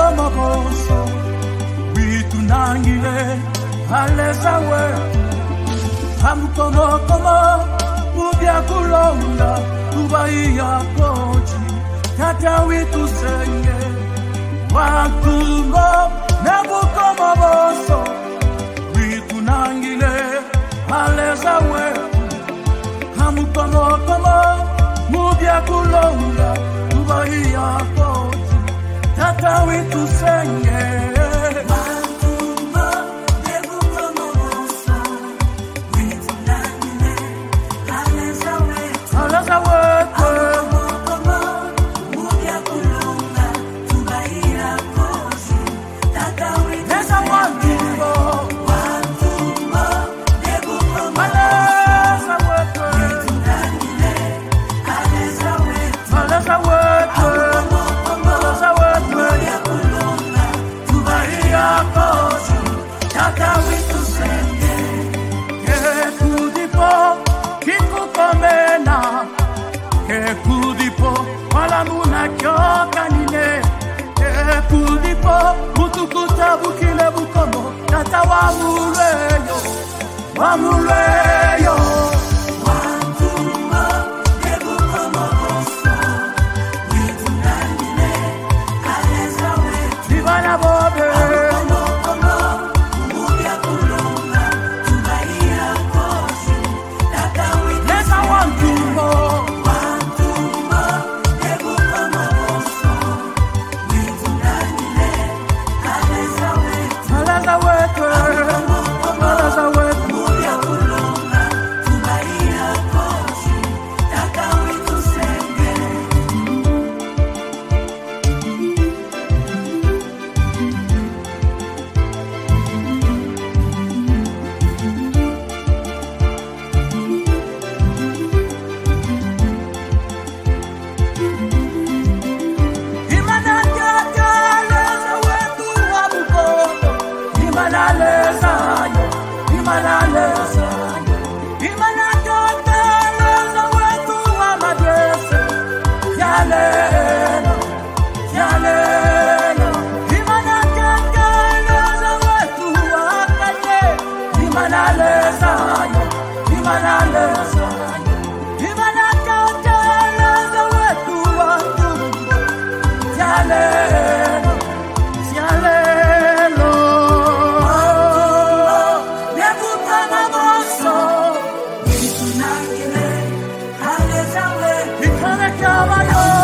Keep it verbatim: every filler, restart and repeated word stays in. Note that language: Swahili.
como gozo, witunangile aleza wetu, hamukomo como ubia kulonga, ubaiya koji, tata witu senye, wakungo nebukomo gozo, witunangile aleza wetu, hamukomo como ubia kulonga, ubaiya koji, tata witu senye. Bukile bukomo, tata wamuleyo, wamuleyo. Wantumba, nebukomo goso, witunangile, aleza wetu. Divana bobe, komo komo, mubia kulonga, tubaia kosi, tata witu. Lesa wantumba, wantumba, nebukomo goso, witunangile. Aleza wetu, aleza wetu, muya kulonga, tubaia kosi, tata witu senge. Imanaleza yo, imanaleza yo, imanaleza wetu wa madese, yalelo, yalelo, imanaleza wetu wa kate, imanaleza yo, imanaleza yo, imanaleza wetu wa tumbo, yalelo, yalelo. Come on,